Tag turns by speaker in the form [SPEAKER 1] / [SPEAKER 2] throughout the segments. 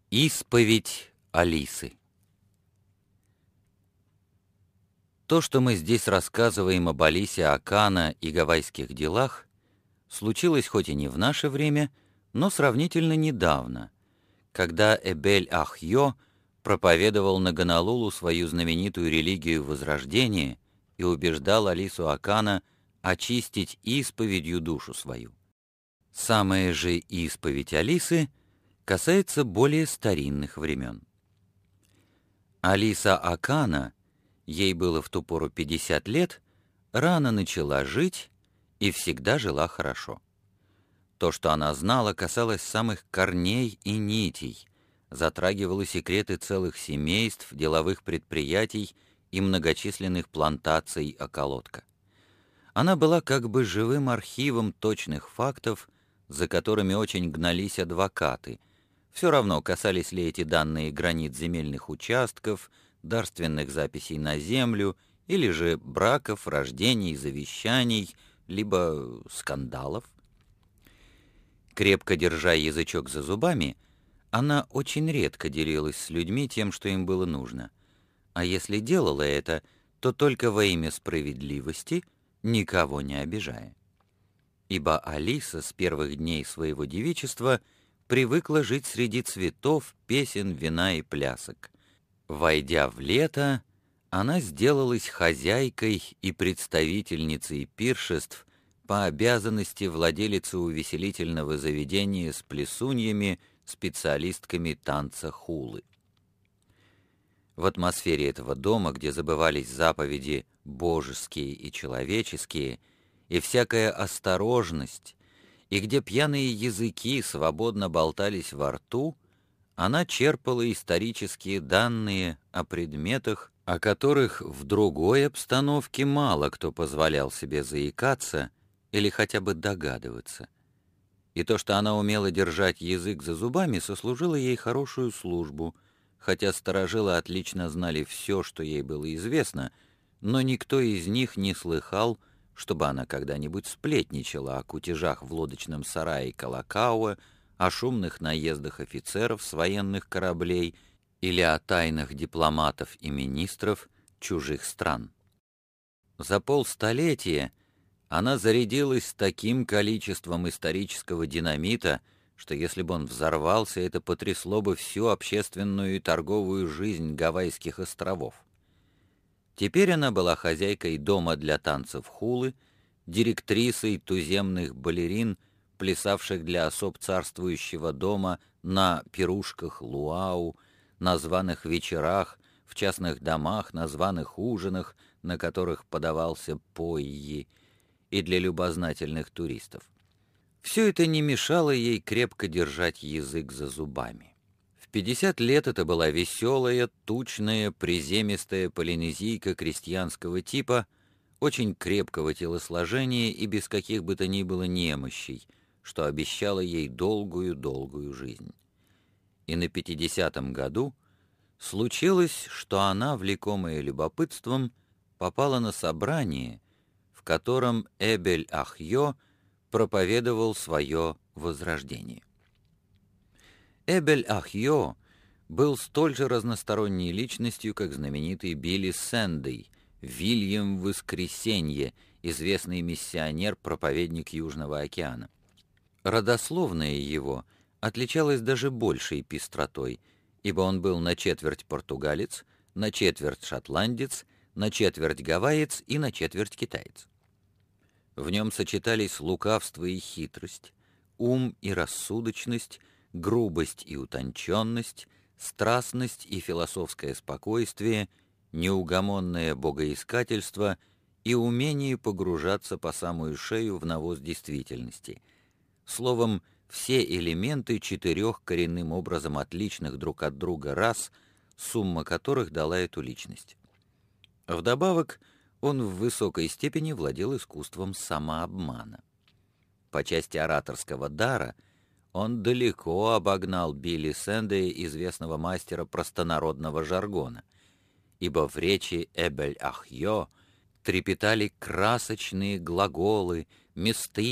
[SPEAKER 1] Исповедь Алисы. То, что мы здесь рассказываем об Алисе Акана и гавайских делах, случилось хоть и не в наше время, но сравнительно недавно, когда Эбель-Ахьо проповедовал на Гонолулу свою знаменитую религию Возрождения и убеждал Алису Акана очистить исповедью душу свою. Самая же исповедь Алисы касается более старинных времен. Алиса Акана, ей было в ту пору 50 лет, рано начала жить и всегда жила хорошо. То, что она знала, касалось самых корней и нитей, затрагивало секреты целых семейств, деловых предприятий и многочисленных плантаций околотка. Она была как бы живым архивом точных фактов, за которыми очень гнались адвокаты. Все равно, касались ли эти данные границ земельных участков, дарственных записей на землю, или же браков, рождений, завещаний, либо скандалов. Крепко держа язычок за зубами, она очень редко делилась с людьми тем, что им было нужно. А если делала это, то только во имя справедливости, никого не обижая. Ибо Алиса с первых дней своего девичества привыкла жить среди цветов, песен, вина и плясок. Войдя в лето, она сделалась хозяйкой и представительницей пиршеств, по обязанности владелицы увеселительного заведения с плесуньями, специалистками танца хулы. В атмосфере этого дома, где забывались заповеди божеские и человеческие, и всякая осторожность, и где пьяные языки свободно болтались во рту, она черпала исторические данные о предметах, о которых в другой обстановке мало кто позволял себе заикаться или хотя бы догадываться. И то, что она умела держать язык за зубами, сослужило ей хорошую службу, хотя старожилы отлично знали все, что ей было известно, но никто из них не слыхал, чтобы она когда-нибудь сплетничала о кутежах в лодочном сарае Калакауа, о шумных наездах офицеров с военных кораблей или о тайнах дипломатов и министров чужих стран. За полстолетия она зарядилась таким количеством исторического динамита, что если бы он взорвался, это потрясло бы всю общественную и торговую жизнь Гавайских островов. Теперь она была хозяйкой дома для танцев хулы, директрисой туземных балерин, плясавших для особ царствующего дома на пирушках луау, на званых вечерах, в частных домах, на званых ужинах, на которых подавался пойи, и для любознательных туристов. Все это не мешало ей крепко держать язык за зубами. В 50 лет это была веселая, тучная, приземистая полинезийка крестьянского типа, очень крепкого телосложения и без каких бы то ни было немощей, что обещало ей долгую-долгую жизнь. И на 50-м году случилось, что она, влекомая любопытством, попала на собрание, в котором Эбель-Ахьо проповедовал свое возрождение. Эбель-Ахьо был столь же разносторонней личностью, как знаменитый Билли Сэндей, Вильям Воскресенье, известный миссионер-проповедник Южного океана. Родословная его отличалась даже большей пестротой, ибо он был на четверть португалец, на четверть шотландец, на четверть гавайец и на четверть китаец. В нем сочетались лукавство и хитрость, ум и рассудочность, грубость и утонченность, страстность и философское спокойствие, неугомонное богоискательство и умение погружаться по самую шею в навоз действительности. Словом, все элементы четырех коренным образом отличных друг от друга рас, сумма которых дала эту личность. Вдобавок, он в высокой степени владел искусством самообмана. По части ораторского дара он далеко обогнал Билли Сэндея, известного мастера простонародного жаргона, ибо в речи Эбель-Ахьо трепетали красочные глаголы,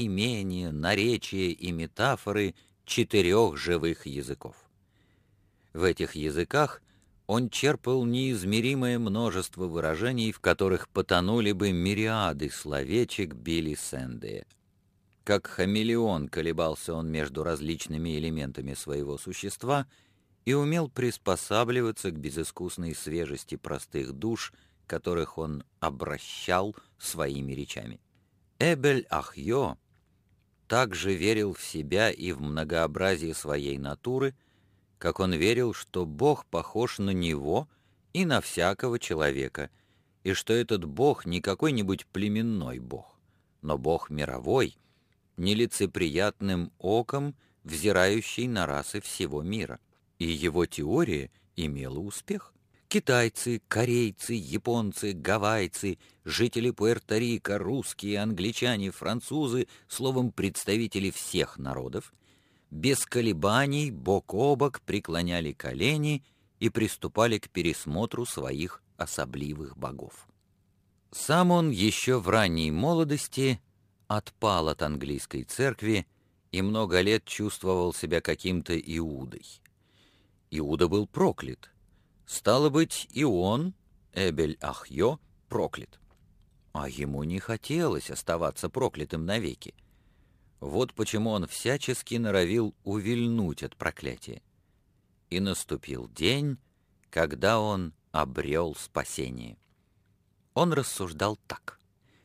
[SPEAKER 1] местоимения, наречия и метафоры 4 живых языков. В этих языках он черпал неизмеримое множество выражений, в которых потонули бы мириады словечек Билли Сэндея. Как хамелеон колебался он между различными элементами своего существа и умел приспосабливаться к безыскусной свежести простых душ, которых он обращал своими речами. Эбель-Ахьо также верил в себя и в многообразие своей натуры, как он верил, что Бог похож на него и на всякого человека, и что этот Бог не какой-нибудь племенной Бог, но Бог мировой, нелицеприятным оком, взирающий на расы всего мира. И его теория имела успех. Китайцы, корейцы, японцы, гавайцы, жители Пуэрто-Рико, русские, англичане, французы, словом, представители всех народов, без колебаний бок о бок преклоняли колени и приступали к пересмотру своих особливых богов. Сам он еще в ранней молодости отпал от английской церкви и много лет чувствовал себя каким-то Иудой. Иуда был проклят. Стало быть, и он, Эбель-Ахьо, проклят. А ему не хотелось оставаться проклятым навеки. Вот почему он всячески норовил увильнуть от проклятия. И наступил день, когда он обрел спасение. Он рассуждал так.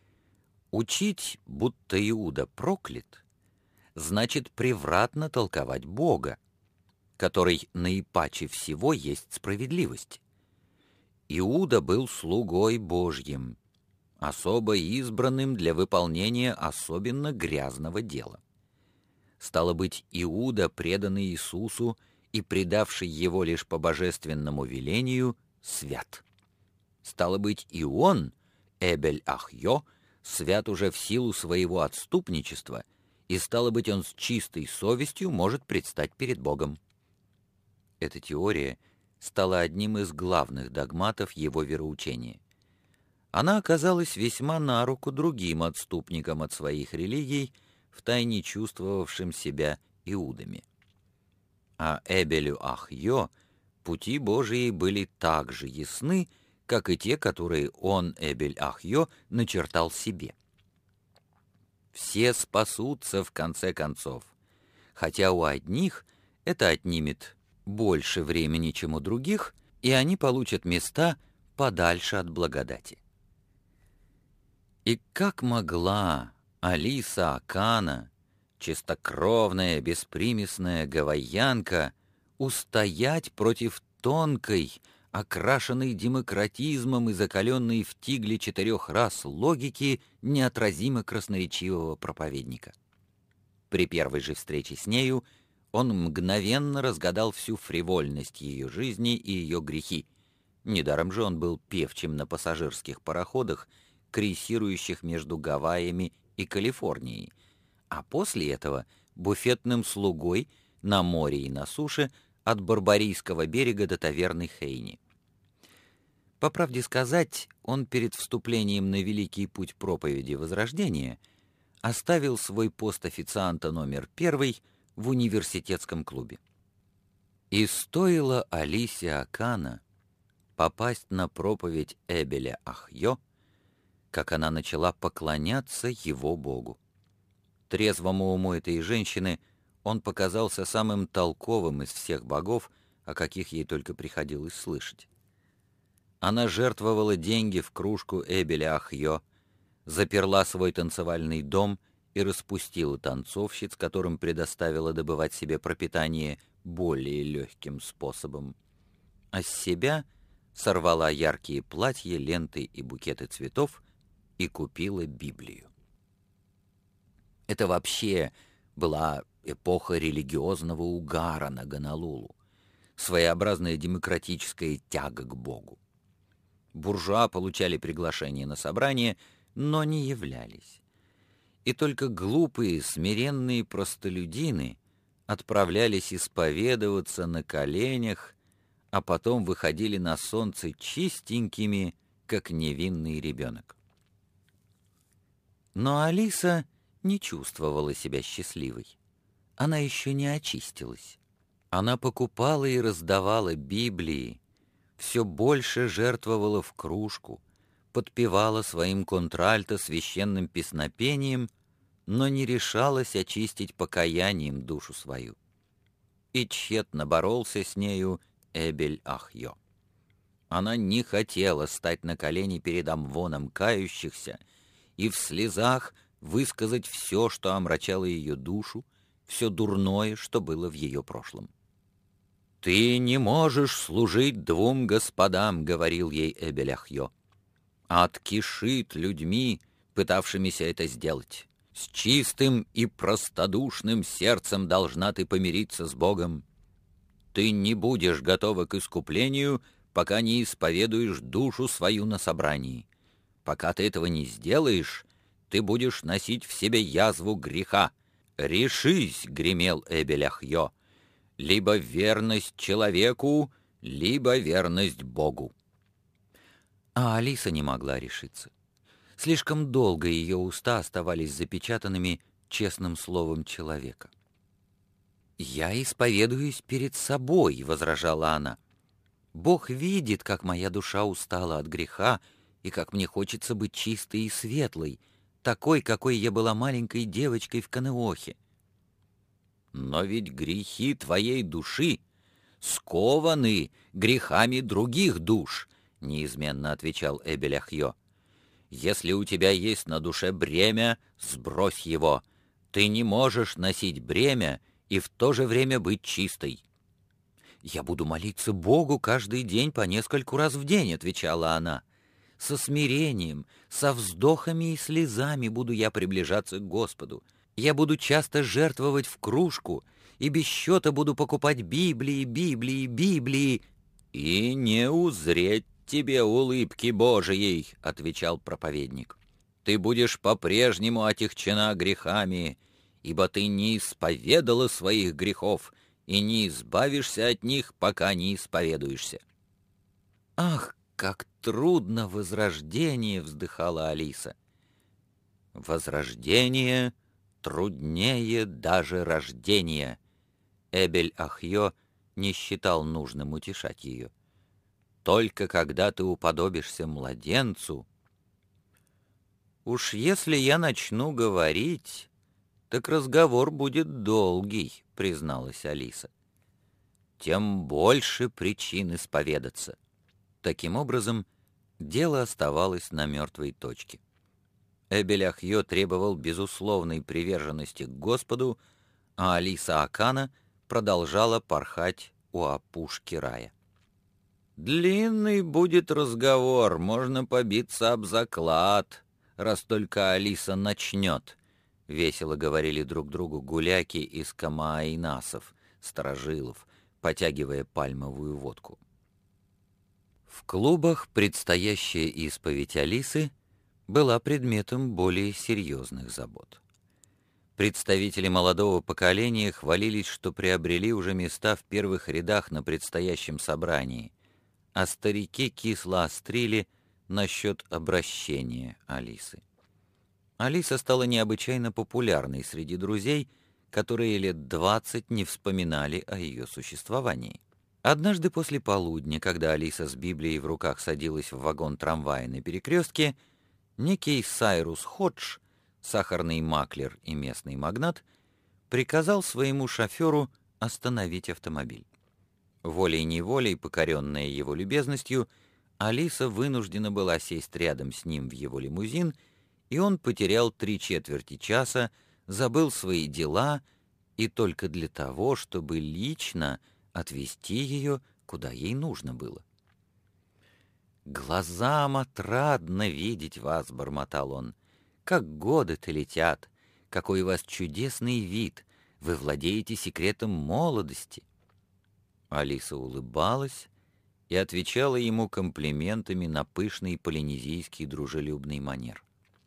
[SPEAKER 1] Учить, будто Иуда проклят, значит превратно толковать Бога, который наипаче всего есть справедливость. Иуда был слугой Божьим, особо избранным для выполнения особенно грязного дела. Стало быть, Иуда, преданный Иисусу и предавший его лишь по божественному велению, свят. Стало быть, и он, Эбель-Ахьо, свят уже в силу своего отступничества, и, стало быть, он с чистой совестью может предстать перед Богом. Эта теория стала одним из главных догматов его вероучения. Она оказалась весьма на руку другим отступникам от своих религий, втайне чувствовавшим себя иудами. А Эбелю-Ахьо пути Божии были так же ясны, как и те, которые он, Эбель-Ахьо, начертал себе. Все спасутся в конце концов, хотя у одних это отнимет больше времени, чем у других, и они получат места подальше от благодати. И как могла Алиса Акана, чистокровная, беспримесная гавайянка, устоять против тонкой, окрашенной демократизмом и закаленной в тигле 4 рас логики неотразимо красноречивого проповедника? При первой же встрече с нею он мгновенно разгадал всю фривольность ее жизни и ее грехи. Недаром же он был певчим на пассажирских пароходах, крейсирующих между Гавайями и Калифорнией, а после этого буфетным слугой на море и на суше от Барбарийского берега до таверны Хейни. По правде сказать, он перед вступлением на великий путь проповеди Возрождения оставил свой пост официанта номер 1 в университетском клубе. И стоило Алисе Акана попасть на проповедь Эбеля Ахьо, как она начала поклоняться его Богу. Трезвому уму этой женщины он показался самым толковым из всех богов, о каких ей только приходилось слышать. Она жертвовала деньги в кружку Эбеля Ахьо, заперла свой танцевальный дом и распустила танцовщиц, которым предоставила добывать себе пропитание более легким способом. А с себя сорвала яркие платья, ленты и букеты цветов и купила Библию. Это вообще была эпоха религиозного угара на Гонолулу, своеобразная демократическая тяга к Богу. Буржуа получали приглашение на собрание, но не являлись. И только глупые, смиренные простолюдины отправлялись исповедоваться на коленях, а потом выходили на солнце чистенькими, как невинный ребенок. Но Алиса не чувствовала себя счастливой. Она еще не очистилась. Она покупала и раздавала Библии, все больше жертвовала в кружку, подпевала своим контральто священным песнопением, но не решалась очистить покаянием душу свою. И тщетно боролся с нею Эбель-Ахьо. Она не хотела стать на колени перед Амвоном кающихся и в слезах высказать все, что омрачало ее душу, все дурное, что было в ее прошлом. «Ты не можешь служить двум господам», — говорил ей Эбель-Ахьо. «Ад кишит людьми, пытавшимися это сделать. С чистым и простодушным сердцем должна ты помириться с Богом. Ты не будешь готова к искуплению, пока не исповедуешь душу свою на собрании. Пока ты этого не сделаешь, ты будешь носить в себе язву греха. Решись», — гремел Эбель-Ахьо, — «либо верность человеку, либо верность Богу». А Алиса не могла решиться. Слишком долго ее уста оставались запечатанными честным словом человека. «Я исповедуюсь перед собой», — возражала она. «Бог видит, как моя душа устала от греха, и как мне хочется быть чистой и светлой, такой, какой я была маленькой девочкой в Канеохе». «Но ведь грехи твоей души скованы грехами других душ», — неизменно отвечал Эбель-Ахьо. «Если у тебя есть на душе бремя, сбрось его. Ты не можешь носить бремя и в то же время быть чистой». «Я буду молиться Богу каждый день по нескольку раз в день», — отвечала она. «Со смирением, со вздохами и слезами буду я приближаться к Господу. Я буду часто жертвовать в кружку и без счета буду покупать Библии, Библии, Библии». «И не узреть тебе улыбки Божией», — отвечал проповедник. «Ты будешь по-прежнему отягчена грехами, ибо ты не исповедала своих грехов и не избавишься от них, пока не исповедуешься». «Ах, как трудно возрождение!» — вздыхала Алиса. «Возрождение труднее даже рождения». Эбель-Ахьо не считал нужным утешать ее. «Только когда ты уподобишься младенцу...» «Уж если я начну говорить, так разговор будет долгий», — призналась Алиса. «Тем больше причин исповедаться». Таким образом, дело оставалось на мертвой точке. Эбель-Ахьо требовал безусловной приверженности к Господу, а Алиса Акана продолжала порхать у опушки рая. «Длинный будет разговор, можно побиться об заклад, раз только Алиса начнет», — весело говорили друг другу гуляки из камааинасов, сторожилов, потягивая пальмовую водку. В клубах предстоящая исповедь Алисы была предметом более серьезных забот. Представители молодого поколения хвалились, что приобрели уже места в первых рядах на предстоящем собрании, а старики кисло острили насчет обращения Алисы. Алиса стала необычайно популярной среди друзей, которые лет 20 не вспоминали о ее существовании. Однажды после полудня, когда Алиса с Библией в руках садилась в вагон трамвая на перекрестке, некий Сайрус Ходж, сахарный маклер и местный магнат, приказал своему шоферу остановить автомобиль. Волей-неволей, покоренная его любезностью, Алиса вынуждена была сесть рядом с ним в его лимузин, и он потерял 3/4 часа, забыл свои дела и только для того, чтобы лично отвезти ее, куда ей нужно было. «Глазам отрадно видеть вас», — бормотал он. «Как годы-то летят! Какой у вас чудесный вид! Вы владеете секретом молодости!» Алиса улыбалась и отвечала ему комплиментами на пышный полинезийский дружелюбный манер.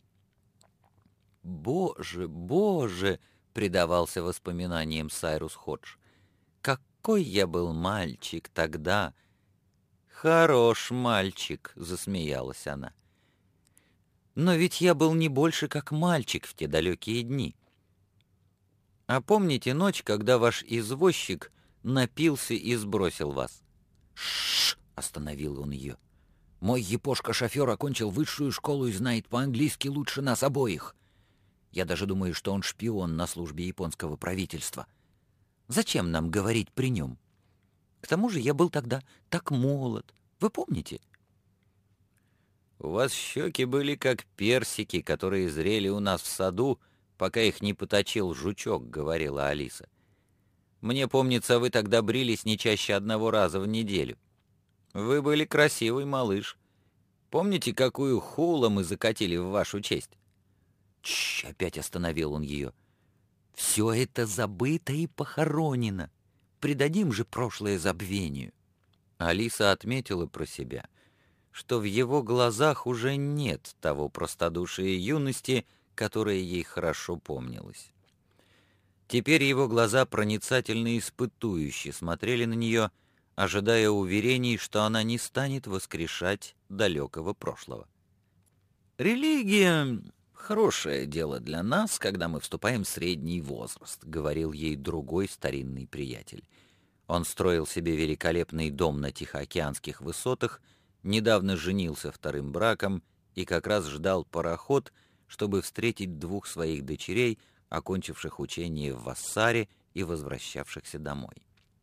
[SPEAKER 1] «Боже, Боже!» — предавался воспоминаниям Сайрус Ходж. «Какой я был мальчик тогда!» «Хорош мальчик!» — засмеялась она. «Но ведь я был не больше как мальчик в те далекие дни. А помните ночь, когда ваш извозчик напился и сбросил вас».
[SPEAKER 2] «Шш!» — остановил он ее. «Мой епошка-шофер окончил высшую школу и знает по-английски лучше нас обоих. Я даже думаю, что он шпион на службе японского правительства. Зачем нам говорить при нем? К тому же я был тогда так молод. Вы помните?»
[SPEAKER 1] «У вас щеки были как персики, которые зрели у нас в саду, пока их не поточил жучок», — говорила Алиса. «Мне помнится, вы тогда брились не чаще одного раза в неделю. Вы были красивый малыш. Помните, какую хулу мы закатили в вашу честь?»
[SPEAKER 2] «Чш!» — опять остановил он ее. «Все это забыто и похоронено. Предадим же прошлое забвению».
[SPEAKER 1] Алиса отметила про себя, что в его глазах уже нет того простодушия юности, которое ей хорошо помнилось. Теперь его глаза проницательно испытующе смотрели на нее, ожидая уверений, что она не станет воскрешать далекого прошлого.
[SPEAKER 2] «Религия — хорошее дело для нас, когда мы вступаем в средний возраст», — говорил ей другой старинный приятель.
[SPEAKER 1] Он строил себе великолепный дом на Тихоокеанских высотах, недавно женился вторым браком и как раз ждал пароход, чтобы встретить двух своих дочерей, окончивших учение в Вассаре и возвращавшихся домой.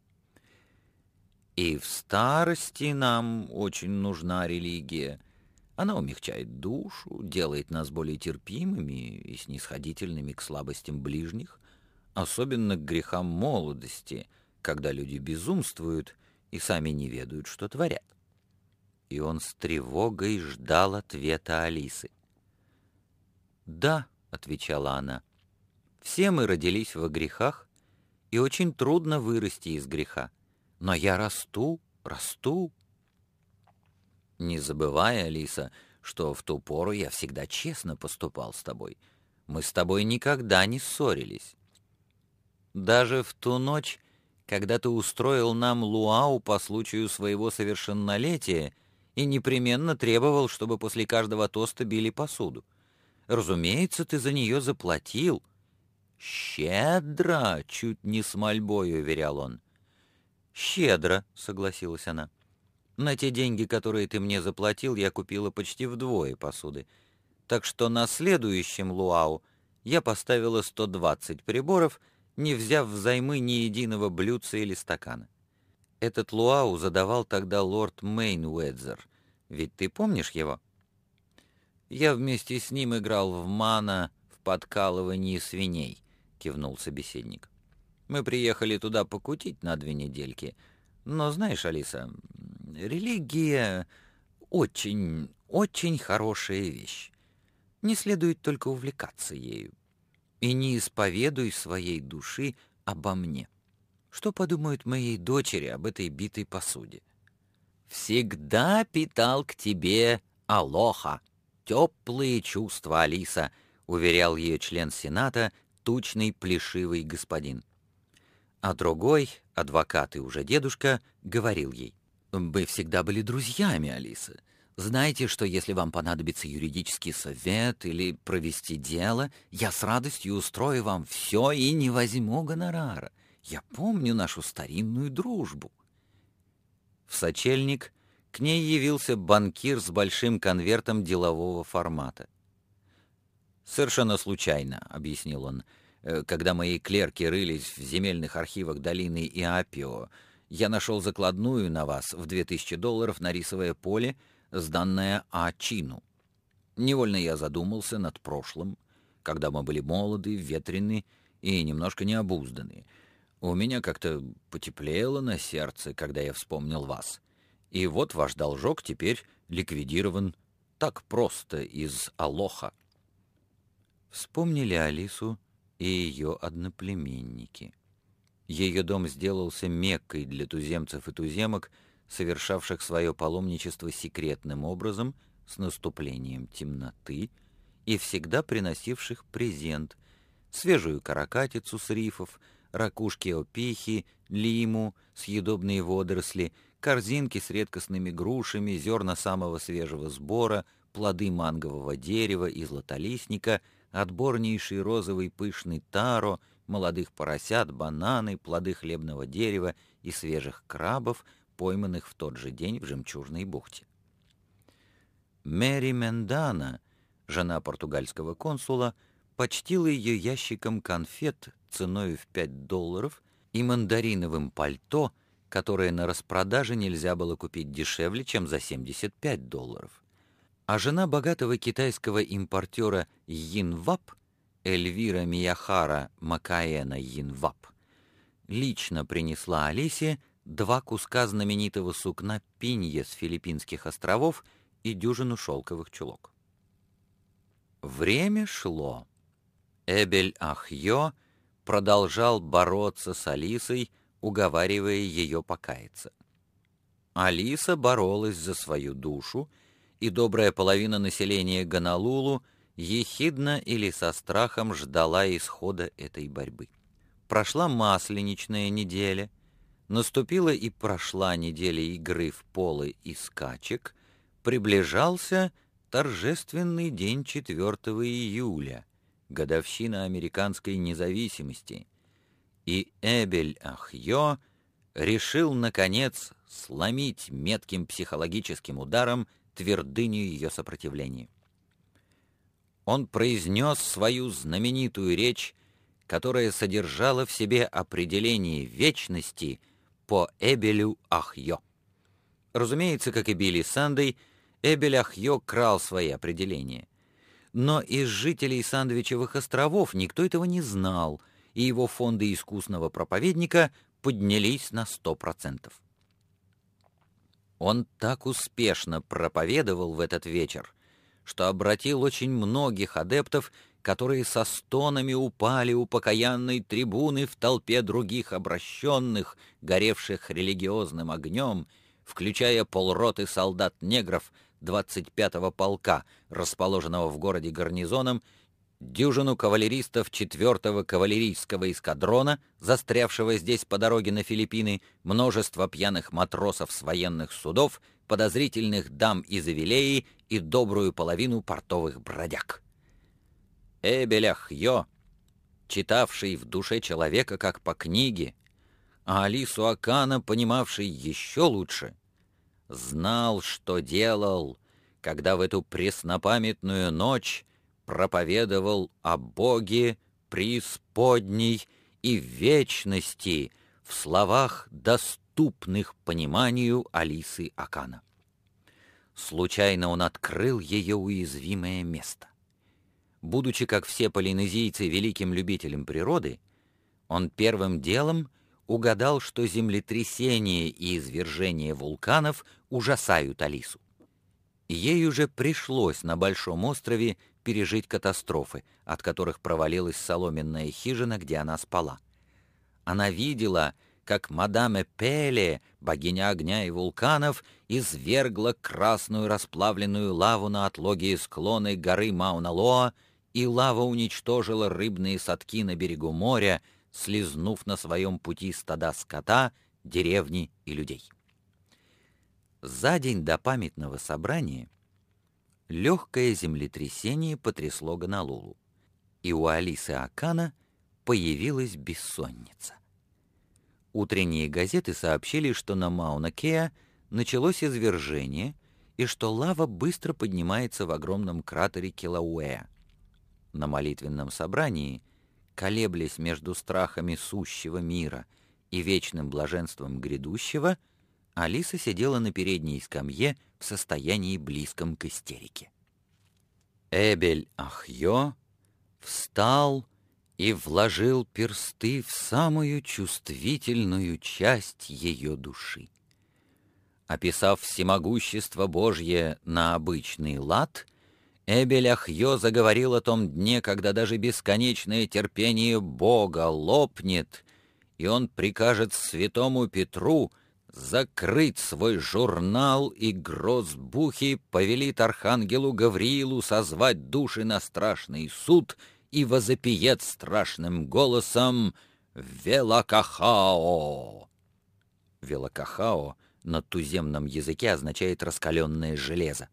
[SPEAKER 1] «И в старости нам очень нужна религия. Она умягчает душу, делает нас более терпимыми и снисходительными к слабостям ближних, особенно к грехам молодости, когда люди безумствуют и сами не ведают, что творят». И он с тревогой ждал ответа Алисы. «Да», — отвечала она, — «все мы родились во грехах, и очень трудно вырасти из греха. Но я расту, расту». «Не забывай, Алиса, что в ту пору я всегда честно поступал с тобой. Мы с тобой никогда не ссорились. Даже в ту ночь, когда ты устроил нам луау по случаю своего совершеннолетия и непременно требовал, чтобы после каждого тоста били посуду. Разумеется, ты за нее заплатил». «Щедро!» — чуть не с мольбой уверял он. «Щедро», — согласилась она. «На те деньги, которые ты мне заплатил, я купила почти вдвое посуды. Так что на следующем луау я поставила 120 приборов, не взяв взаймы ни единого блюдца или стакана. Этот луау задавал тогда лорд Мейнуэдзер. Ведь ты помнишь его?» «Я вместе с ним играл в мана в подкалывании свиней», — кивнул собеседник. «Мы приехали туда покутить на 2 недельки. Но знаешь, Алиса, религия очень, очень хорошая вещь. Не следует только увлекаться ею. И не исповедуй своей души обо мне. Что подумают моей дочери об этой битой посуде?» «Всегда питал к тебе алоха, теплые чувства, Алиса», — уверял ее член Сената, тучный плешивый господин. А другой, адвокат и уже дедушка, говорил ей: «Вы всегда были друзьями, Алиса. Знаете, что если вам понадобится юридический совет или провести дело, я с радостью устрою вам все и не возьму гонорара. Я помню нашу старинную дружбу». В сочельник к ней явился банкир с большим конвертом делового формата. «Совершенно случайно», — объяснил он, — «когда мои клерки рылись в земельных архивах долины Иапио, я нашел закладную на вас в $2000 на рисовое поле, сданное Ачину. Невольно я задумался над прошлым, когда мы были молоды, ветрены и немножко необузданы. У меня как-то потеплело на сердце, когда я вспомнил вас. И вот ваш должок теперь ликвидирован так просто из алоха». Вспомнили Алису и ее одноплеменники. Ее дом сделался Меккой для туземцев и туземок, совершавших свое паломничество секретным образом с наступлением темноты и всегда приносивших презент: свежую каракатицу с рифов, ракушки-опихи, лиму, съедобные водоросли, корзинки с редкостными грушами, зерна самого свежего сбора, плоды мангового дерева и златолистника, отборнейший розовый пышный таро, молодых поросят, бананы, плоды хлебного дерева и свежих крабов, пойманных в тот же день в Жемчужной бухте. Мэри Мендана, жена португальского консула, почтила ее ящиком конфет ценой в $5 и мандариновым пальто, которое на распродаже нельзя было купить дешевле, чем за $75. А жена богатого китайского импортера Йинвап, Эльвира Мияхара Макаэна Йинвап, лично принесла Алисе 2 куска знаменитого сукна пинье с Филиппинских островов и дюжину шелковых чулок. Время шло. Эбель-Ахьо продолжал бороться с Алисой, уговаривая ее покаяться. Алиса боролась за свою душу, и добрая половина населения Гонолулу ехидно или со страхом ждала исхода этой борьбы. Прошла масленичная неделя, наступила и прошла неделя игры в поло и скачек, приближался торжественный день 4 июля, годовщина американской независимости, и Эбель-Ахьо решил, наконец, сломить метким психологическим ударом твердыню ее сопротивления. Он произнес свою знаменитую речь, которая содержала в себе определение вечности по Эбелю-Ахьо. Разумеется, как и Билли Сандей, Эбель-Ахьо крал свои определения. Но из жителей Сандвичевых островов никто этого не знал, и его фонды искусного проповедника поднялись на 100%. Он так успешно проповедовал в этот вечер, что обратил очень многих адептов, которые со стонами упали у покаянной трибуны в толпе других обращенных, горевших религиозным огнем, включая полроты солдат-негров 25-го полка, расположенного в городе гарнизоном, дюжину кавалеристов 4-го кавалерийского эскадрона, застрявшего здесь по дороге на Филиппины, множество пьяных матросов с военных судов, подозрительных дам из Авилеи и добрую половину портовых бродяг. Эбель-Ахьо, читавший в душе человека как по книге, а Алису Акана, понимавший еще лучше, знал, что делал, когда в эту преснопамятную ночь проповедовал о Боге преисподней и вечности в словах, доступных пониманию Алисы Акана. Случайно он открыл ее уязвимое место. Будучи, как все полинезийцы, великим любителем природы, он первым делом угадал, что землетрясения и извержения вулканов ужасают Алису. Ей уже пришлось на Большом острове пережить катастрофы, от которых провалилась соломенная хижина, где она спала. Она видела, как мадам Пеле, богиня огня и вулканов, извергла красную расплавленную лаву на отлогие склоны горы Мауна-Лоа, и лава уничтожила рыбные садки на берегу моря, слизнув на своем пути стада скота, деревни и людей. За день до памятного собрания легкое землетрясение потрясло Гонолулу, и у Алисы Акана появилась бессонница. Утренние газеты сообщили, что на Мауна-Кеа началось извержение и что лава быстро поднимается в огромном кратере Килауэа. На молитвенном собрании, колеблясь между страхами сущего мира и вечным блаженством грядущего, Алиса сидела на передней скамье в состоянии близком к истерике. Эбель-Ахьо встал и вложил персты в самую чувствительную часть ее души. Описав всемогущество Божье на обычный лад, Эбель-Ахьо заговорил о том дне, когда даже бесконечное терпение Бога лопнет, и он прикажет святому Петру закрыть свой журнал, и грозбухи повелит архангелу Гавриилу созвать души на страшный суд и возопиет страшным голосом «Велакахао». «Велакахао» на туземном языке означает «раскаленное железо».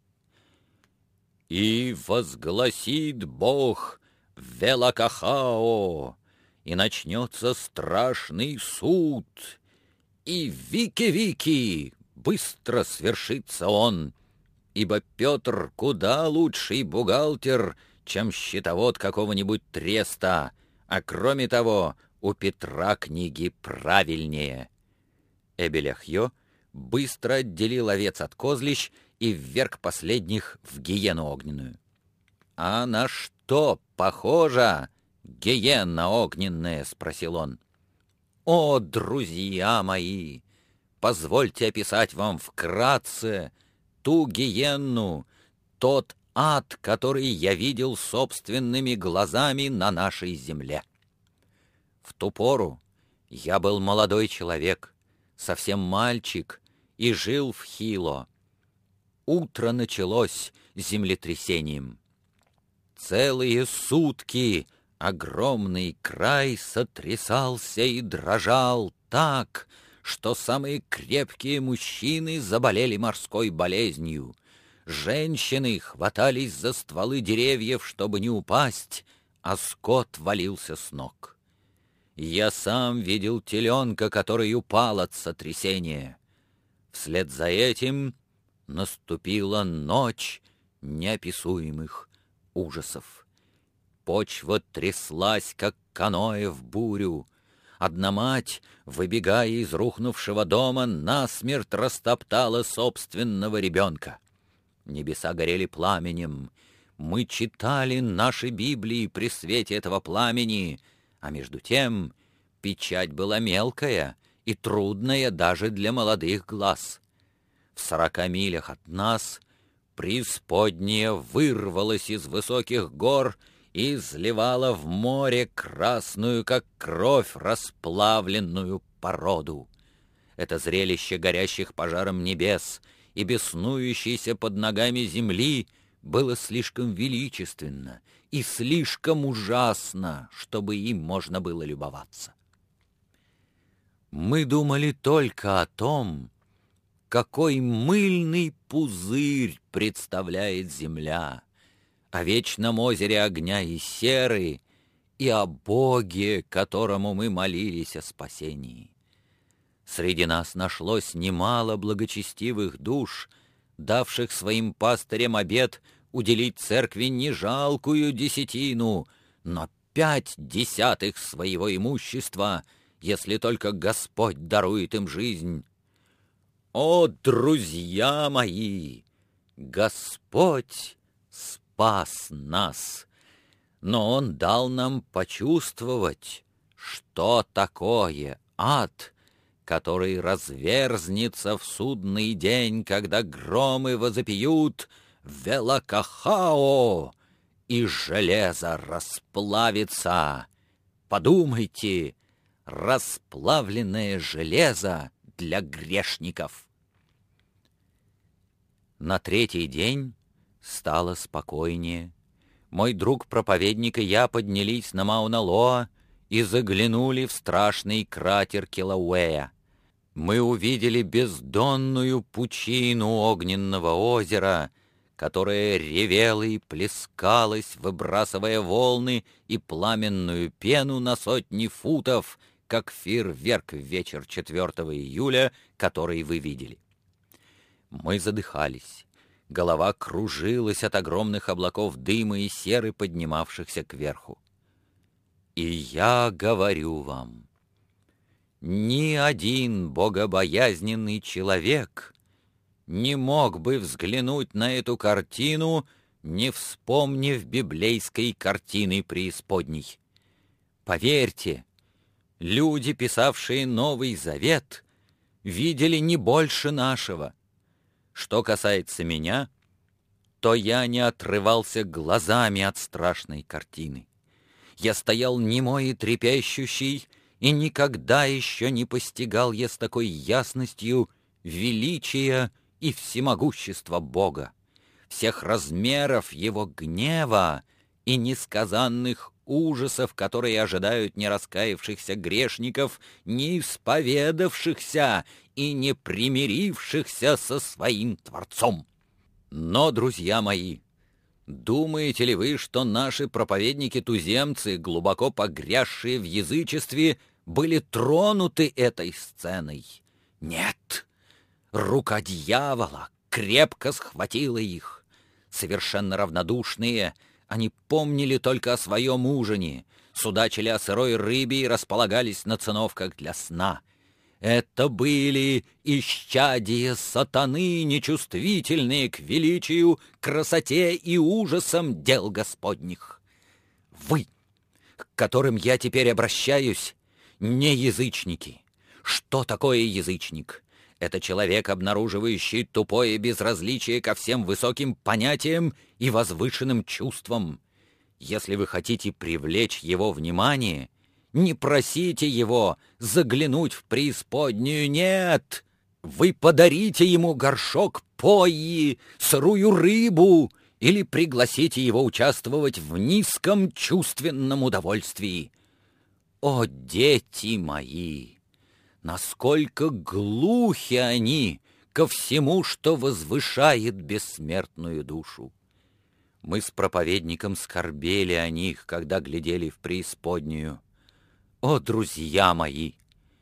[SPEAKER 1] «И возгласит Бог Велакахао,
[SPEAKER 2] и начнется страшный суд. И вики-вики, быстро свершится он, ибо Петр куда лучший бухгалтер, чем счетовод какого-нибудь треста, а кроме того, у Петра книги правильнее. Эбель-Ахьё быстро отделил овец от козлищ и вверг последних в гиену огненную. «А на что похожа гиена огненная?» — спросил он. «О, друзья мои, позвольте описать вам вкратце ту гиенну, тот ад, который я видел собственными глазами на нашей земле. В ту пору я был молодой человек, совсем мальчик, и жил в Хило. Утро началось землетрясением. Целые сутки огромный край сотрясался и дрожал так, что самые крепкие мужчины заболели морской болезнью. Женщины хватались за стволы деревьев, чтобы не упасть, а скот валился с ног. Я сам видел теленка, который упал от сотрясения. Вслед за этим наступила ночь неописуемых ужасов. Почва тряслась, как каноэ в бурю. Одна мать, выбегая из рухнувшего дома, насмерть растоптала собственного ребенка. Небеса горели пламенем. Мы читали наши Библии при свете этого пламени, а между тем печать была мелкая и трудная даже для молодых глаз. В 40 милях от нас преисподняя вырвалась из высоких гор и изливала в море красную, как кровь, расплавленную породу. Это зрелище горящих пожаром небес и беснующейся под ногами земли было слишком величественно и слишком ужасно, чтобы им можно было любоваться. Мы думали только о том, какой мыльный пузырь представляет земля, о вечном озере огня и серы и о Боге, которому мы молились о спасении. Среди нас нашлось немало благочестивых душ, давших своим пастырям обет уделить церкви не жалкую десятину, но 5/10 своего имущества, если только Господь дарует им жизнь. О, друзья мои, Господь спас нас, но Он дал нам почувствовать, что такое ад, который разверзнется в судный день, когда громы возопьют «Велакахао!» и железо расплавится. Подумайте, расплавленное железо для грешников. На 3-й день стало спокойнее. Мой друг-проповедник и я поднялись на Мауна-Лоа и заглянули в страшный кратер Килауэя. Мы увидели бездонную пучину огненного озера, которая ревела и плескалась, выбрасывая волны и пламенную пену на сотни футов, как фейерверк в вечер 4 июля, который вы видели. Мы задыхались. Голова кружилась от огромных облаков дыма и серы, поднимавшихся кверху. И я говорю вам, ни один богобоязненный человек не мог бы взглянуть на эту картину, не вспомнив библейской картины преисподней. Поверьте, люди, писавшие Новый Завет, видели не больше нашего. Что касается меня, то я не отрывался глазами от страшной картины. Я стоял немой и трепещущий, и никогда еще не постигал я с такой ясностью величия и всемогущества Бога, всех размеров Его гнева и несказанных ужасов, которые ожидают не раскаявшихся грешников, не исповедавшихся и не примирившихся со своим Творцом. Но, друзья мои, Думаете ли вы, что наши проповедники-туземцы, глубоко погрязшие в язычестве, были тронуты этой сценой? Нет! Рука дьявола крепко схватила их. Совершенно равнодушные, они помнили только о своем ужине, судачили о сырой рыбе и располагались на циновках для сна. Это были исчадия сатаны, нечувствительные к величию, красоте и ужасам дел Господних. Вы, к которым я теперь обращаюсь, не язычники. Что такое язычник? Это человек, обнаруживающий тупое безразличие ко всем высоким понятиям и возвышенным чувствам. Если вы хотите привлечь его внимание, не просите его заглянуть в преисподнюю, нет! Вы подарите ему горшок пои, сырую рыбу или пригласите его участвовать в низком чувственном удовольствии. О, дети мои! Насколько глухи они ко всему, что возвышает бессмертную душу! Мы с проповедником скорбели о них, когда глядели в преисподнюю. О, друзья мои!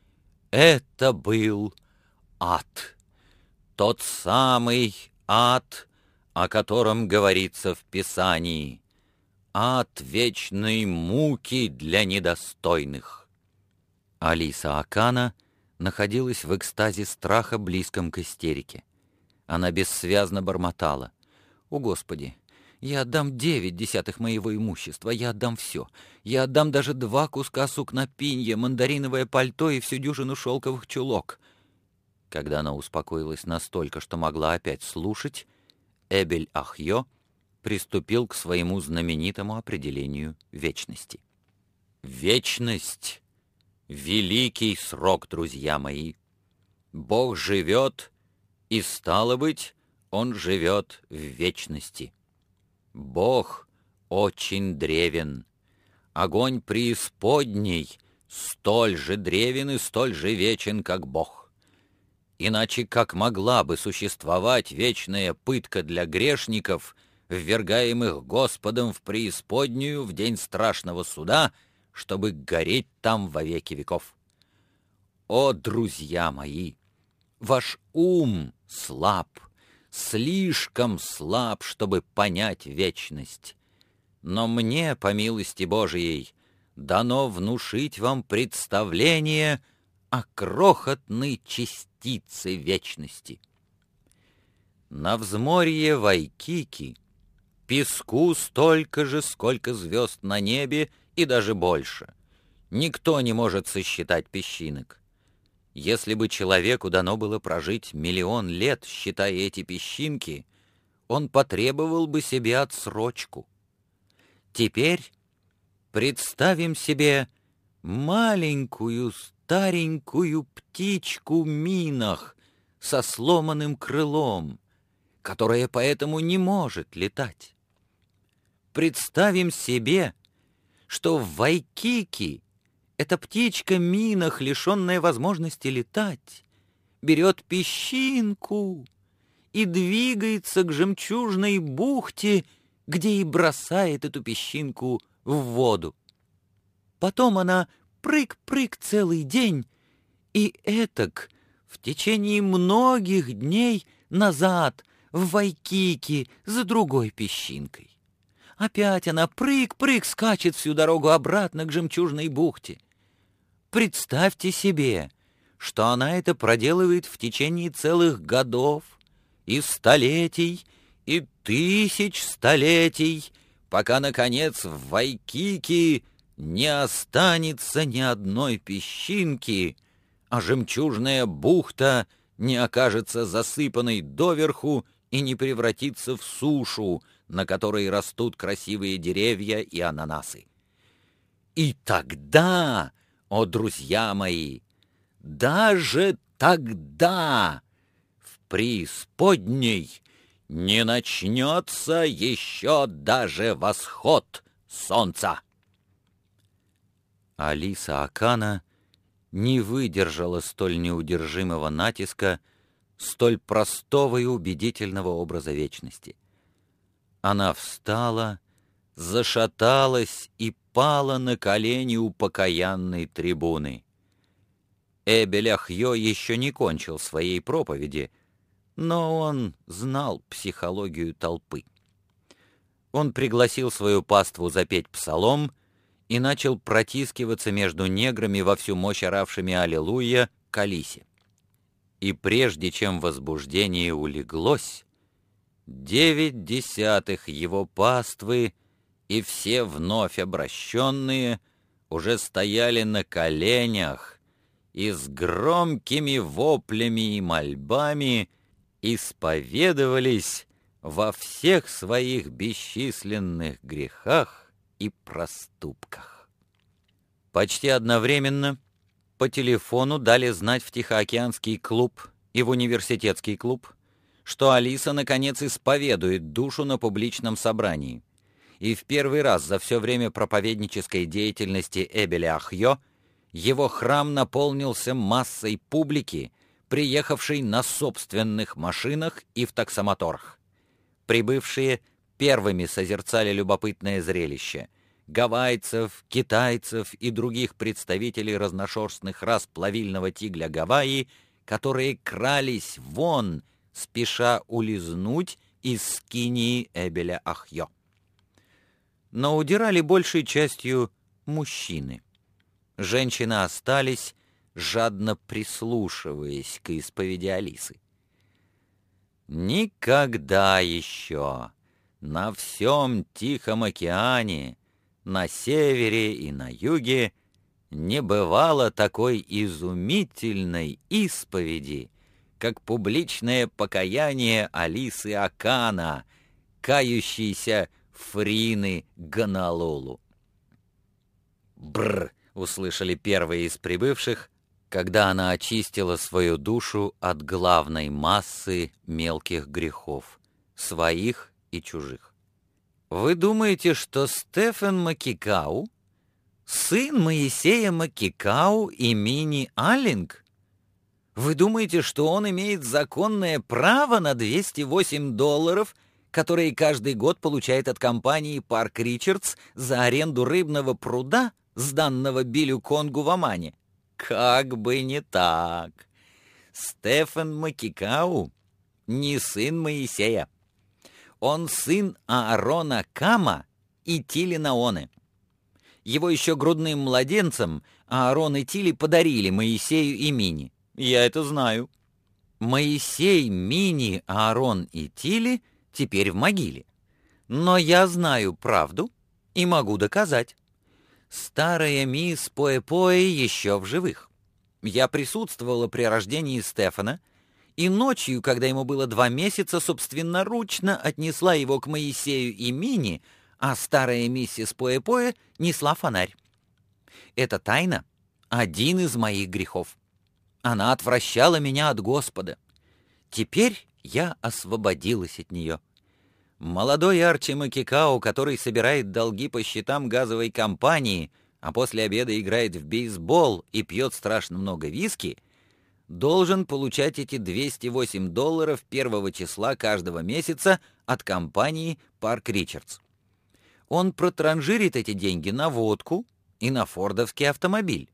[SPEAKER 2] Это был ад. Тот самый ад, о котором говорится в Писании. Ад вечной муки для недостойных. Алиса Акана находилась в экстазе страха, близком к истерике. Она бессвязно бормотала: «О, Господи! Я отдам 9/10 моего имущества, я отдам все. Я отдам даже 2 куска сукна пинья, мандариновое пальто и всю дюжину шелковых чулок». Когда она успокоилась настолько, что могла опять слушать, Эбель-Ахьо приступил к своему знаменитому определению вечности. Вечность — великий срок, друзья мои. Бог живет, и, стало быть, Он живет в вечности. Бог очень древен. Огонь преисподней столь же древен и столь же вечен, как Бог. Иначе как могла бы существовать вечная пытка для грешников, ввергаемых Господом в преисподнюю в день страшного суда, чтобы гореть там во веки веков? О, друзья мои! Ваш ум слаб, слишком слаб, чтобы понять вечность. Но мне, по милости Божией, дано внушить вам представление о крохотной частице вечности. На взморье Вайкики песку столько же, сколько звезд на небе, и даже больше. Никто не может сосчитать песчинок. Если бы человеку дано было прожить 1 000 000 лет, считая эти песчинки, он потребовал бы себе отсрочку. Теперь представим себе маленькую старенькую птичку Минах со сломанным крылом, которая поэтому не может летать. Представим себе, что в Вайкики эта птичка Минах, лишенная возможности летать, берет песчинку и двигается к жемчужной бухте, где и бросает эту песчинку в воду. Потом она прыг-прыг целый день, и этак в течение многих дней назад в Вайкики за другой песчинкой. Опять она прыг-прыг скачет всю дорогу обратно к жемчужной бухте. Представьте себе, что она это проделывает в течение целых годов и столетий, и 1000 столетий, пока, наконец, в Вайкики не останется ни одной песчинки, а жемчужная бухта не окажется засыпанной доверху и не превратится в сушу, на которой растут красивые деревья и ананасы. И тогда, о, друзья мои, даже тогда в преисподней не начнется еще даже восход солнца. Алиса Акана не выдержала столь неудержимого натиска, столь простого и убедительного образа вечности.
[SPEAKER 1] Она встала, зашаталась и пала на колени у покаянной трибуны. Эбель-Ахьё еще не кончил своей проповеди, но он знал психологию толпы. Он пригласил свою паству запеть псалом и начал протискиваться между неграми во всю мощь оравшими «Аллилуйя» к Алисе. И прежде чем возбуждение улеглось, 9/10 его паствы и все вновь обращенные уже стояли на коленях и с громкими воплями и мольбами исповедовались во всех своих бесчисленных грехах и проступках. Почти одновременно по телефону дали знать в Тихоокеанский клуб и в университетский клуб, что Алиса наконец исповедует душу на публичном собрании. И в первый раз за все время проповеднической деятельности Эбеля-Ахьё его храм наполнился массой публики, приехавшей на собственных машинах и в таксомоторах. Прибывшие первыми созерцали любопытное зрелище. Гавайцев, китайцев и других представителей разношерстных рас плавильного тигля Гавайи, которые крались вон, спеша улизнуть из скинии Эбеля-Ахьё. Но удирали большей частью мужчины. Женщины остались, жадно прислушиваясь к исповеди Алисы. Никогда еще на всем Тихом океане, на севере и на юге не бывало такой изумительной исповеди, как публичное покаяние Алисы Акана, кающейся Фрины Гонолулу. «Бррр!» — услышали первые из прибывших, когда она очистила свою душу от главной массы мелких грехов, своих и чужих. «Вы думаете, что Стефан Макикау, сын Моисея Макикау и Мини Аллинг? Вы думаете, что он имеет законное право на $208, которые каждый год получает от компании Парк Ричардс за аренду рыбного пруда, сданного Биллю Конгу в Омане? Как бы не так. Стефан Макикау не сын Моисея. Он сын Аарона Кама и Тили Наоны. Его еще грудным младенцем Аарон и Тили подарили Моисею и Мини. Я это знаю. Моисей, Мини, Аарон и Тили теперь в могиле. Но я знаю правду и могу доказать. Старая мисс Поэ-Поэ еще в живых. Я присутствовала при рождении Стефана, и ночью, когда ему было 2 месяца, собственноручно отнесла его к Моисею и Мини, а старая миссис Поэ-Поэ несла фонарь. Эта тайна — один из моих грехов. Она отвращала меня от Господа. Теперь я освободилась от нее. Молодой Арчи Макикау, который собирает долги по счетам газовой компании, а после обеда играет в бейсбол и пьет страшно много виски, должен получать эти $208 1 числа каждого месяца от компании Парк Ричардс. Он протранжирит эти деньги на водку и на фордовский автомобиль.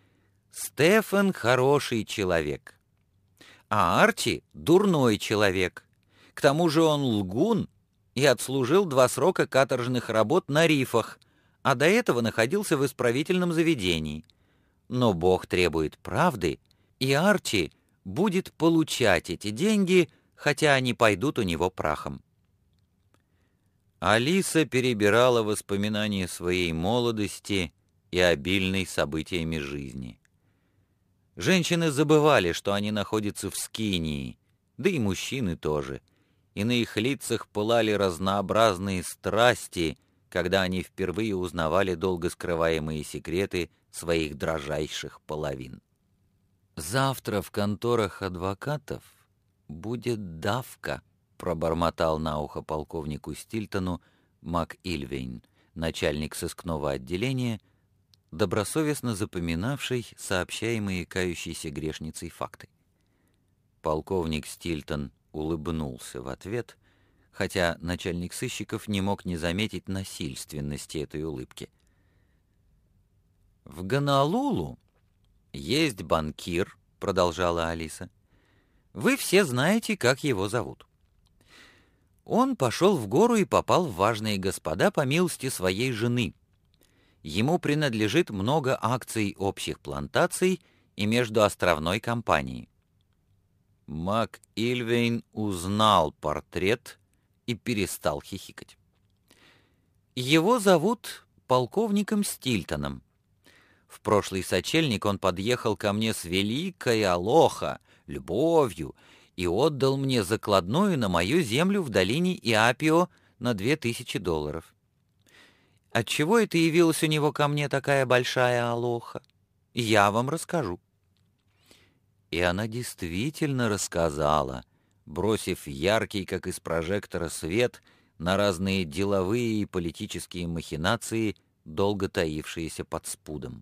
[SPEAKER 1] Стефан хороший человек, а Арчи дурной человек. К тому же он лгун и отслужил 2 срока каторжных работ на рифах, а до этого находился в исправительном заведении. Но Бог требует правды, и Арчи будет получать эти деньги, хотя они пойдут у него прахом. Алиса перебирала воспоминания своей молодости и обильной событиями жизни. Женщины забывали, что они находятся в Скинии, да и мужчины тоже, и на их лицах пылали разнообразные страсти, когда они впервые узнавали долго скрываемые секреты своих дрожайших половин. «Завтра в конторах адвокатов будет давка», — пробормотал на ухо полковнику Стильтону МакИльвейн, начальник сыскного отделения, добросовестно запоминавший сообщаемые кающейся грешницей факты. Полковник Стильтон улыбнулся в ответ, хотя начальник сыщиков не мог не заметить насильственности этой улыбки. «В Гонолулу есть банкир», — продолжала Алиса. «Вы все знаете, как его зовут. Он пошел в гору и попал в важные господа по милости своей жены. Ему принадлежит много акций общих плантаций и междуостровной компании». Мак Ильвейн узнал портрет и перестал хихикать. «Его зовут полковником Стильтоном. В прошлый сочельник он подъехал ко мне с великой алоха, любовью, и отдал мне закладную на мою землю в долине Иапио на $2000. Отчего это явилась у него ко мне такая большая алоха? Я вам расскажу». И она действительно рассказала, бросив яркий, как из прожектора, свет на разные деловые и политические махинации, долго таившиеся под спудом.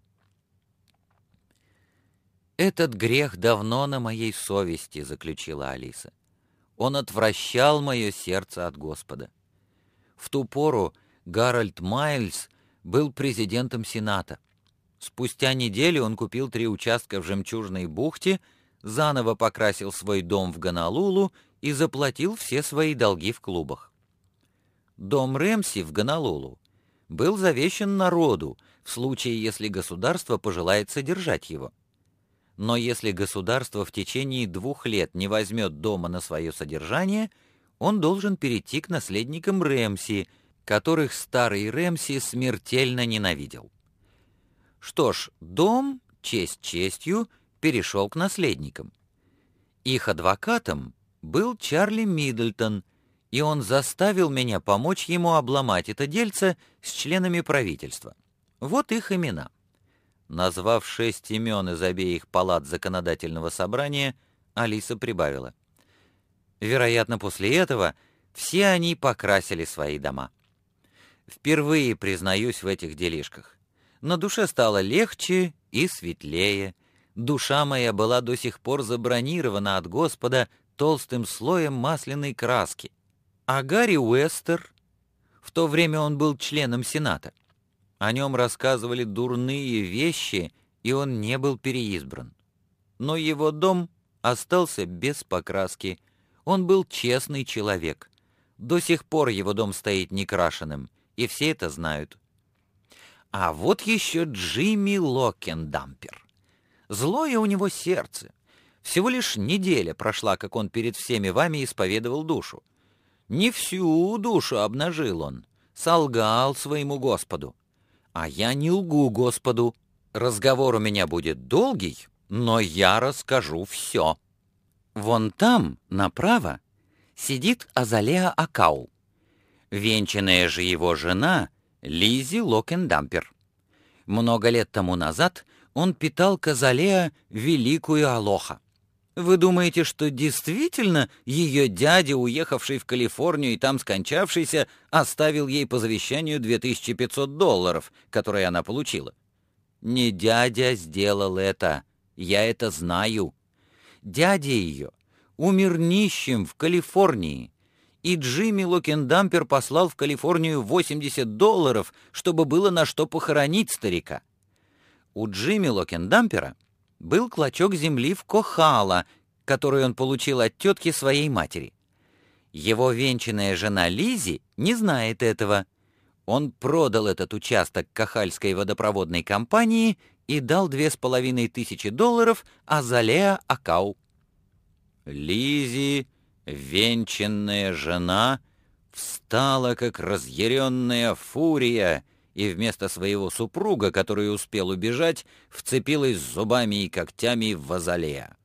[SPEAKER 1] «Этот грех давно на моей совести», — заключила Алиса. «Он отвращал мое сердце от Господа. В ту пору Гарольд Майльс был президентом Сената. Спустя неделю он купил 3 участка в Жемчужной бухте, заново покрасил свой дом в Гонолулу и заплатил все свои долги в клубах. Дом Рэмси в Гонолулу был завещан народу в случае, если государство пожелает содержать его. Но если государство в течение 2 лет не возьмет дома на свое содержание, он должен перейти к наследникам Рэмси, которых старый Рэмси смертельно ненавидел. Что ж, дом, честь честью, перешел к наследникам. Их адвокатом был Чарли Миддлтон, и он заставил меня помочь ему обломать это дельце с членами правительства. Вот их имена. Назвав 6 имен из обеих палат законодательного собрания, Алиса прибавила: вероятно, после этого все они покрасили свои дома. Впервые признаюсь в этих делишках. На душе стало легче и светлее. Душа моя была до сих пор забронирована от Господа толстым слоем масляной краски. А Гарри Уэстер, в то время он был членом Сената, о нем рассказывали дурные вещи, и он не был переизбран. Но его дом остался без покраски. Он был честный человек. До сих пор его дом стоит некрашенным, и все это знают. А вот еще Джимми Локендампер. Злое у него сердце. Всего лишь неделя прошла, как он перед всеми вами исповедовал душу. Не всю душу обнажил он, солгал своему Господу. А я не лгу Господу. Разговор у меня будет долгий, но я расскажу все. Вон там, направо, сидит Азалеа Акау. Венчанная же его жена Лиззи Локендампер. Много лет тому назад он питал к Азалеа великую алоха. Вы думаете, что действительно ее дядя, уехавший в Калифорнию и там скончавшийся, оставил ей по завещанию $2500, которые она получила? Не дядя сделал это, я это знаю. Дядя ее умер нищим в Калифорнии, и Джимми Локендампер послал в Калифорнию $80, чтобы было на что похоронить старика. У Джимми Локендампера был клочок земли в Кохала, который он получил от тетки своей матери. Его венчанная жена Лиззи не знает этого. Он продал этот участок Кохальской водопроводной компании и дал $2500 Азалеа Акау. Лиззи, венчанная жена, встала как разъяренная фурия и вместо своего супруга, который успел убежать, вцепилась зубами и когтями в Азалеа.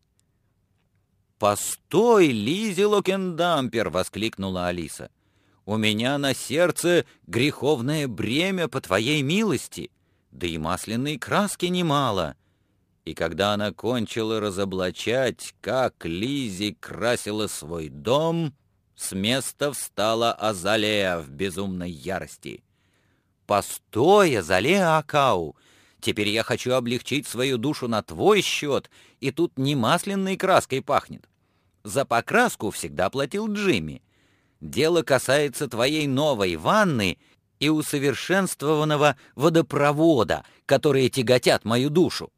[SPEAKER 1] «Постой, Лиззи Локендампер!» — воскликнула Алиса. «У меня на сердце греховное бремя по твоей милости, да и масляной краски немало». И когда она кончила разоблачать, как Лиззи красила свой дом, с места встала Азалеа в безумной ярости. «Постой, Азалеа Акау! Теперь я хочу облегчить свою душу на твой счет, и тут не масляной краской пахнет. За покраску всегда платил Джимми. Дело касается твоей новой ванны и усовершенствованного водопровода, которые тяготят мою душу».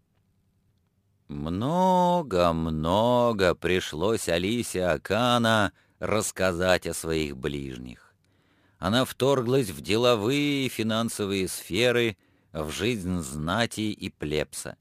[SPEAKER 1] Много-много пришлось Алисе Акана рассказать о своих ближних. Она вторглась в деловые и финансовые сферы, в жизнь знати и плебса.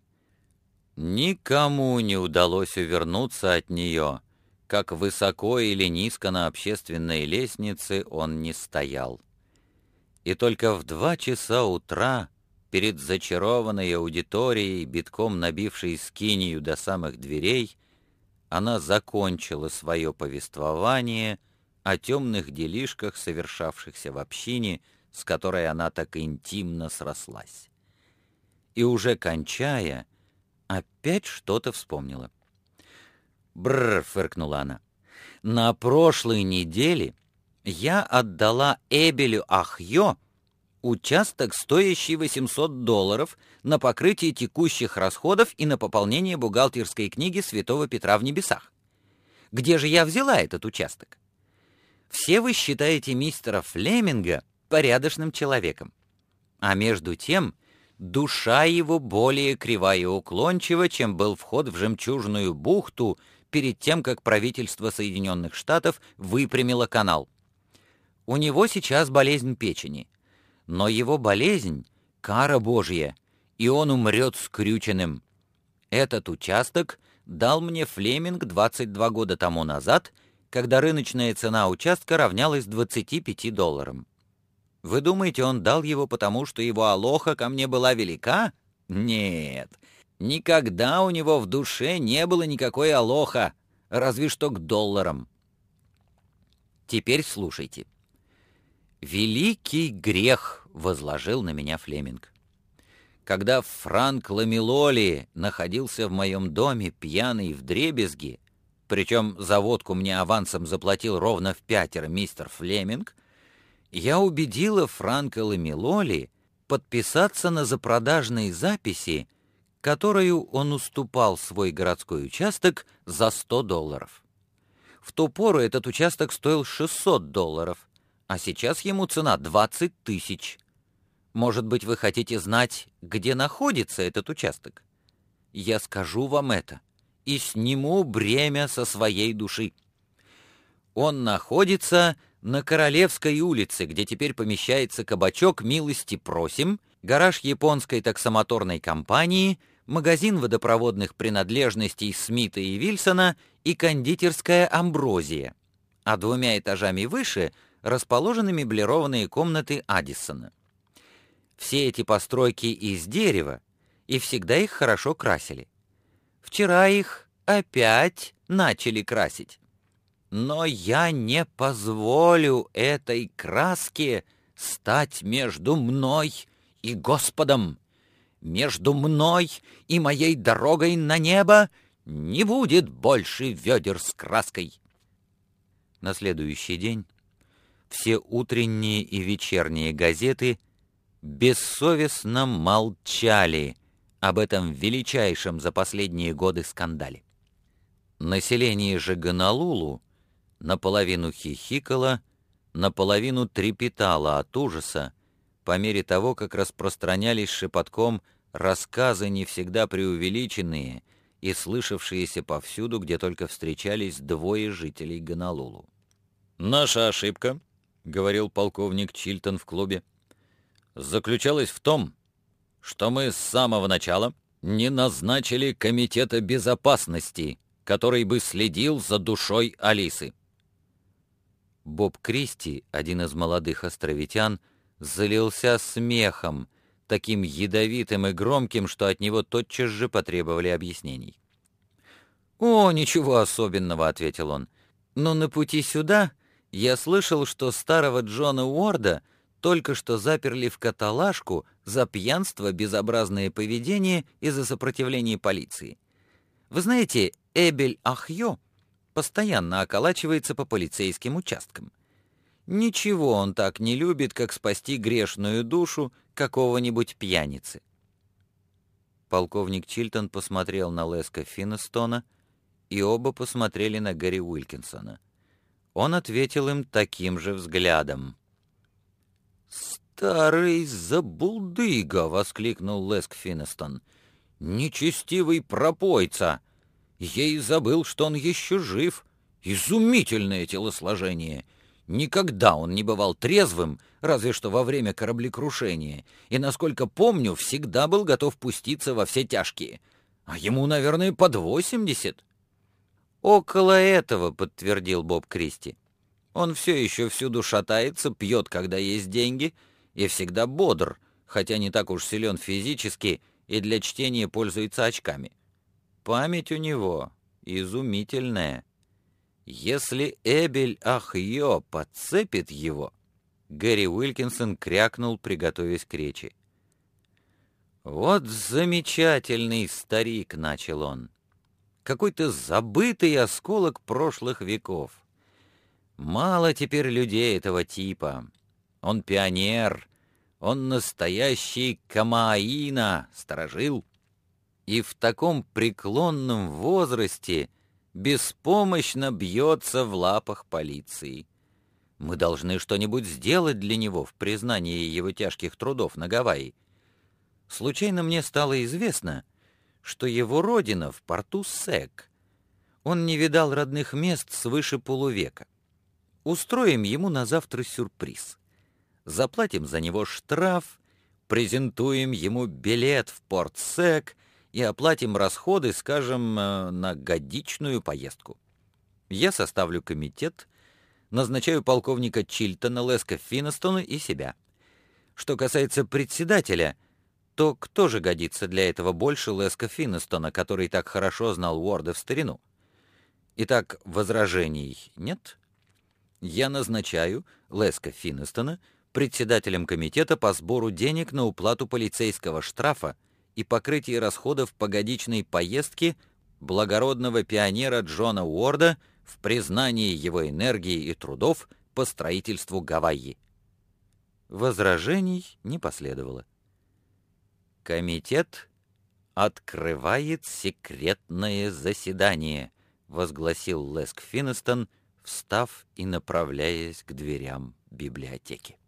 [SPEAKER 1] Никому не удалось увернуться от нее, как высоко или низко на общественной лестнице он не стоял. И только в 2 часа утра, перед зачарованной аудиторией, битком набившей скинию до самых дверей, она закончила свое повествование о темных делишках, совершавшихся в общине, с которой она так интимно срослась. И уже кончая, опять что-то вспомнила. «Бррр», — фыркнула она, — «на прошлой неделе я отдала Эбелю Ахьё участок, стоящий $800, на покрытие текущих расходов и на пополнение бухгалтерской книги Святого Петра в небесах. Где же я взяла этот участок? Все вы считаете мистера Флеминга порядочным человеком, а между тем душа его более кривая и уклончива, чем был вход в Жемчужную бухту перед тем, как правительство Соединенных Штатов выпрямило канал. У него сейчас болезнь печени, но его болезнь — кара Божья, и он умрет скрюченным. Этот участок дал мне Флеминг 22 года тому назад, когда рыночная цена участка равнялась $25. Вы думаете, он дал его потому, что его алоха ко мне была велика? Нет, никогда у него в душе не было никакой алоха, разве что к долларам. Теперь слушайте. «Великий грех возложил на меня Флеминг. Когда Франк Ламелоли находился в моем доме пьяный вдребезги, причем за водку мне авансом заплатил ровно в5 мистер Флеминг, я убедила Франка Ламелоли подписаться на запродажной записи, которую он уступал свой городской участок за $100. В ту пору этот участок стоил $600, а сейчас ему цена 20 000. Может быть, вы хотите знать, где находится этот участок? Я скажу вам это и сниму бремя со своей души. Он находится на Королевской улице, где теперь помещается кабачок «Милости просим», гараж японской таксомоторной компании, магазин водопроводных принадлежностей Смита и Вильсона и кондитерская «Амброзия», а 2 этажами выше расположены меблированные комнаты Аддисона. Все эти постройки из дерева, и всегда их хорошо красили. Вчера их опять начали красить. Но я не позволю этой краске стать между мной и Господом. Между мной и моей дорогой на небо не будет больше ведер с краской. На следующий день все утренние и вечерние газеты бессовестно молчали об этом величайшем за последние годы скандале. Население же Гонолулу наполовину хихикало, наполовину трепетало от ужаса по мере того, как распространялись шепотком рассказы, не всегда преувеличенные и слышавшиеся повсюду, где только встречались 2 жителей Гонолулу. «Наша ошибка», — говорил полковник Чилтон в клубе, «заключалась в том, что мы с самого начала не назначили комитета безопасности, который бы следил за душой Алисы». Боб Кристи, один из молодых островитян, залился смехом, таким ядовитым и громким, что от него тотчас же потребовали объяснений. «О, ничего особенного», — ответил он, — «но на пути сюда я слышал, что старого Джона Уорда только что заперли в каталажку за пьянство, безобразное поведение и за сопротивление полиции. Вы знаете, Эбель Ахьё постоянно околачивается по полицейским участкам. Ничего он так не любит, как спасти грешную душу какого-нибудь пьяницы». Полковник Чилтон посмотрел на Леска Финнестона, и оба посмотрели на Гэри Уилкинсона. Он ответил им таким же взглядом. «Старый забулдыга!» — воскликнул Леск Финестон. «Нечестивый пропойца! Я и забыл, что он еще жив. Изумительное телосложение! Никогда он не бывал трезвым, разве что во время кораблекрушения, и, насколько помню, всегда был готов пуститься во все тяжкие. А ему, наверное, под 80. «Около этого», — подтвердил Боб Кристи. «Он все еще всюду шатается, пьет, когда есть деньги, и всегда бодр, хотя не так уж силен физически и для чтения пользуется очками. Память у него изумительная. Если Эбель Ахьё подцепит его...» Гэри Уилкинсон крякнул, приготовясь к речи. «Вот замечательный старик», — начал он. «Какой-то забытый осколок прошлых веков. Мало теперь людей этого типа. Он пионер, он настоящий Камаина, сторожил. И в таком преклонном возрасте беспомощно бьется в лапах полиции. Мы должны что-нибудь сделать для него в признании его тяжких трудов на Гавайи. Случайно мне стало известно, что его родина в порту Сек. Он не видал родных мест свыше полувека. Устроим ему на завтра сюрприз. Заплатим за него штраф, презентуем ему билет в порт Сек и оплатим расходы, скажем, на годичную поездку. Я составлю комитет, назначаю полковника Чильтона, Леска Финестона и себя. Что касается председателя, то кто же годится для этого больше Леска Финестона, который так хорошо знал Уорда в старину? Итак, возражений нет? Я назначаю Леска Финестона председателем комитета по сбору денег на уплату полицейского штрафа и покрытие расходов погодичной поездки благородного пионера Джона Уорда в признании его энергии и трудов по строительству Гавайи. Возражений не последовало. «Комитет открывает секретное заседание», — возгласил Леск Финестон, встав и направляясь к дверям библиотеки.